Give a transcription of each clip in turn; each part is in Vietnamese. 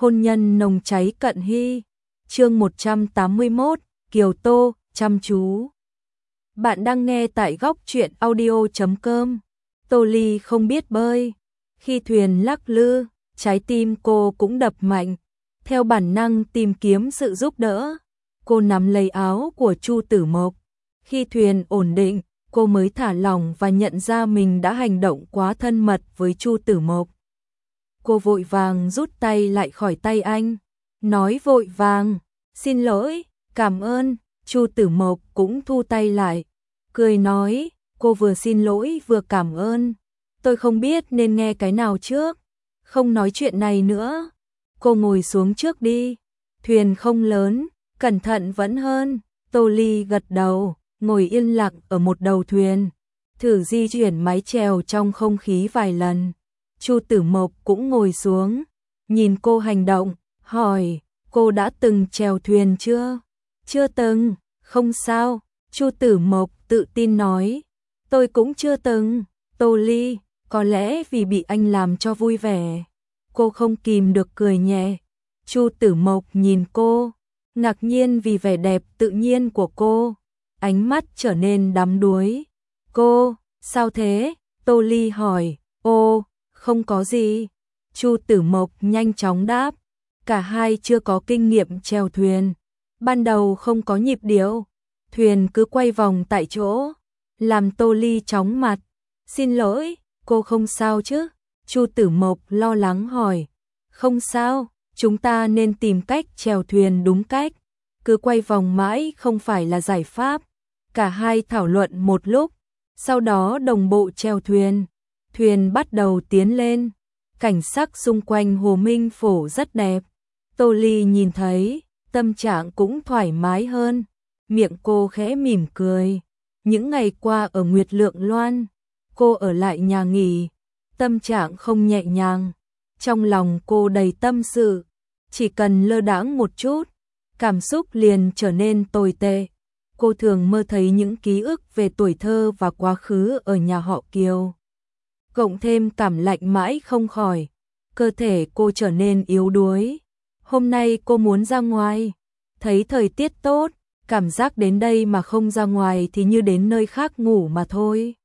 hôn nhân nồng cháy cận hy. Chương 181, Kiều Tô, chăm chú. Bạn đang nghe tại góc truyện audio.com. Tô Ly không biết bơi. Khi thuyền lắc lư, trái tim cô cũng đập mạnh. Theo bản năng tìm kiếm sự giúp đỡ, cô nắm lấy áo của Chu Tử Mộc. Khi thuyền ổn định, cô mới thả lỏng và nhận ra mình đã hành động quá thân mật với Chu Tử Mộc. Cô vội vàng rút tay lại khỏi tay anh, nói vội vàng, xin lỗi, cảm ơn. Chu Tử Mộc cũng thu tay lại, cười nói, cô vừa xin lỗi vừa cảm ơn. Tôi không biết nên nghe cái nào trước, không nói chuyện này nữa. Cô ngồi xuống trước đi, thuyền không lớn, cẩn thận vẫn hơn. Tô Ly gật đầu, ngồi yên lặng ở một đầu thuyền, thử di chuyển mái chèo trong không khí vài lần. Chu Tử Mộc cũng ngồi xuống, nhìn cô hành động, hỏi, cô đã từng chèo thuyền chưa? Chưa từng, không sao. Chu Tử Mộc tự tin nói, tôi cũng chưa từng. Tô Ly, có lẽ vì bị anh làm cho vui vẻ. Cô không kìm được cười nhẹ. Chu Tử Mộc nhìn cô, ngạc nhiên vì vẻ đẹp tự nhiên của cô, ánh mắt trở nên đắm đuối. Cô, sao thế? Tô Ly hỏi. Ô, không có gì. Chu Tử Mộc nhanh chóng đáp. Cả hai chưa có kinh nghiệm chèo thuyền, ban đầu không có nhịp điệu, thuyền cứ quay vòng tại chỗ, làm Tô Ly chóng mặt. Xin lỗi, cô không sao chứ? Chu Tử Mộc lo lắng hỏi. Không sao, chúng ta nên tìm cách chèo thuyền đúng cách, cứ quay vòng mãi không phải là giải pháp. Cả hai thảo luận một lúc, sau đó đồng bộ chèo thuyền. Thuyền bắt đầu tiến lên, cảnh sắc xung quanh Hồ Minh Phổ rất đẹp. Tô Ly nhìn thấy, tâm trạng cũng thoải mái hơn, miệng cô khẽ mỉm cười. Những ngày qua ở Nguyệt Lượng Loan, cô ở lại nhà nghỉ, tâm trạng không nhẹ nhàng. Trong lòng cô đầy tâm sự, chỉ cần lơ đãng một chút, cảm xúc liền trở nên tồi tệ. Cô thường mơ thấy những ký ức về tuổi thơ và quá khứ ở nhà họ Kiều. Cộng thêm cảm lạnh mãi không khỏi, cơ thể cô trở nên yếu đuối. Hôm nay cô muốn ra ngoài, thấy thời tiết tốt, cảm giác đến đây mà không ra ngoài thì như đến nơi khác ngủ mà thôi.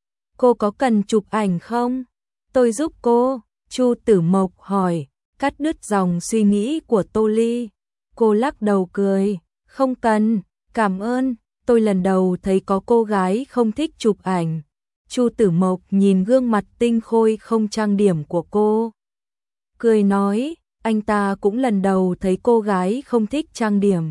Cô có cần chụp ảnh không? Tôi giúp cô. Chu Tử Mộc hỏi, cắt đứt dòng suy nghĩ của Tô Ly. Cô lắc đầu cười, không cần, cảm ơn. Tôi lần đầu thấy có cô gái không thích chụp ảnh. Chu Tử Mộc nhìn gương mặt tinh khôi không trang điểm của cô, cười nói, anh ta cũng lần đầu thấy cô gái không thích trang điểm.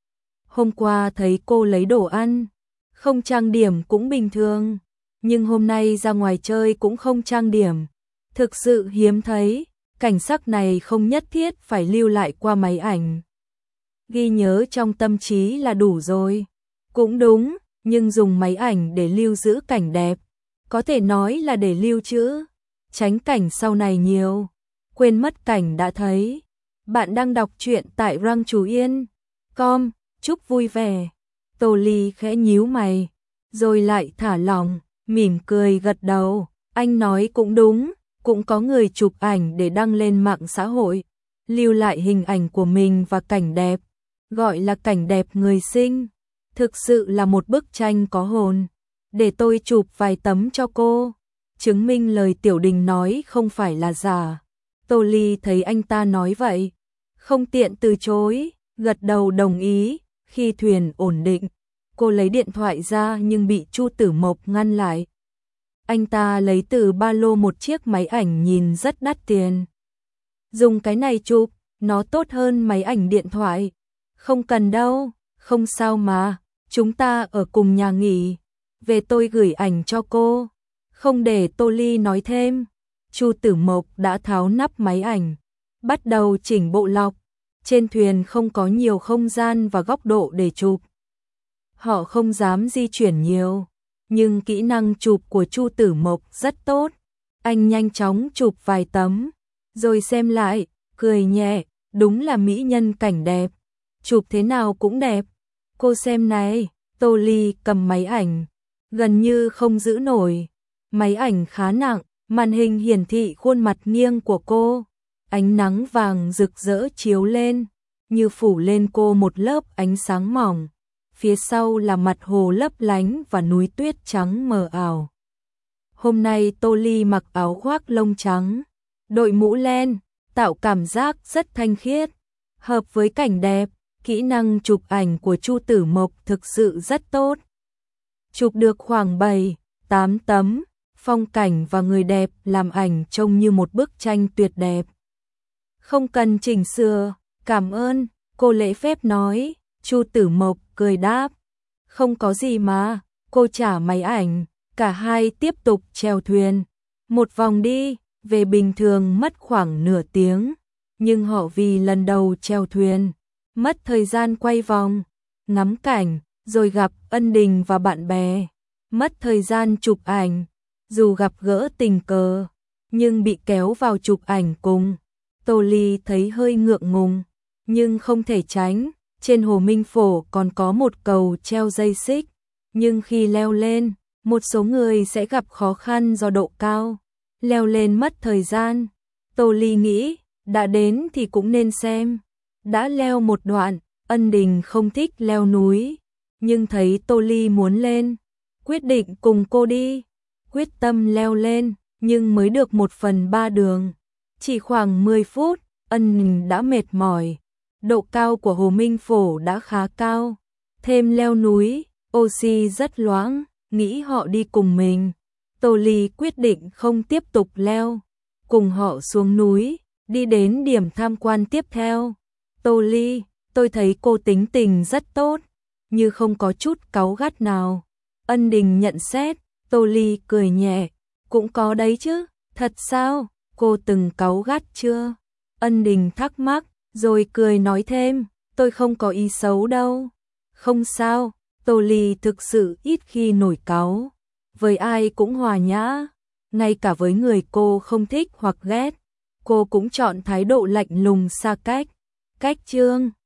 Hôm qua thấy cô lấy đồ ăn, không trang điểm cũng bình thường, nhưng hôm nay ra ngoài chơi cũng không trang điểm. Thực sự hiếm thấy, cảnh sắc này không nhất thiết phải lưu lại qua máy ảnh. Ghi nhớ trong tâm trí là đủ rồi. Cũng đúng, nhưng dùng máy ảnh để lưu giữ cảnh đẹp, có thể nói là để lưu trữ, tránh cảnh sau này nhiều, quên mất cảnh đã thấy. Bạn đang đọc truyện tại rangchuyen.com, chúc vui vẻ. Tô Ly khẽ nhíu mày, rồi lại thả lỏng, mỉm cười gật đầu. Anh nói cũng đúng, cũng có người chụp ảnh để đăng lên mạng xã hội, lưu lại hình ảnh của mình và cảnh đẹp, gọi là cảnh đẹp người sinh. Thực sự là một bức tranh có hồn. Để tôi chụp vài tấm cho cô, chứng minh lời Tiểu Đình nói không phải là giả. Tô Ly thấy anh ta nói vậy, không tiện từ chối, gật đầu đồng ý. Khi thuyền ổn định, cô lấy điện thoại ra nhưng bị Chu Tử Mộc ngăn lại. Anh ta lấy từ ba lô một chiếc máy ảnh nhìn rất đắt tiền. Dùng cái này chụp, nó tốt hơn máy ảnh điện thoại. Không cần đâu, không sao mà, chúng ta ở cùng nhà nghỉ. Về tôi gửi ảnh cho cô. Không để Tô Ly nói thêm, Chu Tử Mộc đã tháo nắp máy ảnh, bắt đầu chỉnh bộ lọc. Trên thuyền không có nhiều không gian và góc độ để chụp, họ không dám di chuyển nhiều, nhưng kỹ năng chụp của Chu Tử Mộc rất tốt. Anh nhanh chóng chụp vài tấm, rồi xem lại, cười nhẹ, đúng là mỹ nhân cảnh đẹp, chụp thế nào cũng đẹp. Cô xem này. Tô Ly cầm máy ảnh, gần như không giữ nổi. Máy ảnh khá nặng, màn hình hiển thị khuôn mặt nghiêng của cô. ánh nắng vàng rực rỡ chiếu lên, như phủ lên cô một lớp ánh sáng mỏng. Phía sau là mặt hồ lấp lánh và núi tuyết trắng mờ ảo. Hôm nay Tô Ly mặc áo khoác lông trắng, đội mũ len, tạo cảm giác rất thanh khiết, hợp với cảnh đẹp. Kỹ năng chụp ảnh của Chu Tử Mộc thực sự rất tốt. Chụp được khoảng 7-8 tấm, phong cảnh và người đẹp làm ảnh trông như một bức tranh tuyệt đẹp. Không cần chỉnh sửa, cảm ơn, cô lễ phép nói. Chu Tử Mộc cười đáp, không có gì mà. Cô trả máy ảnh, cả hai tiếp tục chèo thuyền. Một vòng đi, về bình thường mất khoảng nửa tiếng, nhưng họ vì lần đầu chèo thuyền, mất thời gian quay vòng, ngắm cảnh, rồi gặp ân đình và bạn bè, mất thời gian chụp ảnh, dù gặp gỡ tình cờ, nhưng bị kéo vào chụp ảnh cùng. Tô Ly thấy hơi ngượng ngùng, nhưng không thể tránh. Trên hồ Minh Phổ còn có một cầu treo dây xích, nhưng khi leo lên, một số người sẽ gặp khó khăn do độ cao, leo lên mất thời gian. Tô Ly nghĩ, đã đến thì cũng nên xem. Đã leo một đoạn, ân đình không thích leo núi, nhưng thấy Tô Ly muốn lên, quyết định cùng cô đi. Quyết tâm leo lên, nhưng mới được 1/3 đường. Chỉ khoảng 10 phút, ân đình đã mệt mỏi. Độ cao của hồ Minh Phổ đã khá cao, thêm leo núi, oxy rất loãng, nghĩ họ đi cùng mình. Tô Ly quyết định không tiếp tục leo, cùng họ xuống núi, đi đến điểm tham quan tiếp theo. Tô Ly, tôi thấy cô tính tình rất tốt, như không có chút cáu gắt nào. Ân đình nhận xét. Tô Ly cười nhẹ, cũng có đấy chứ, thật sao, cô từng cáu gắt chưa? Ân đình thắc mắc, rồi cười nói thêm, tôi không có ý xấu đâu. Không sao, Tô Ly thực sự ít khi nổi cáu, với ai cũng hòa nhã, ngay cả với người cô không thích hoặc ghét, cô cũng chọn thái độ lạnh lùng xa cách. Cách chương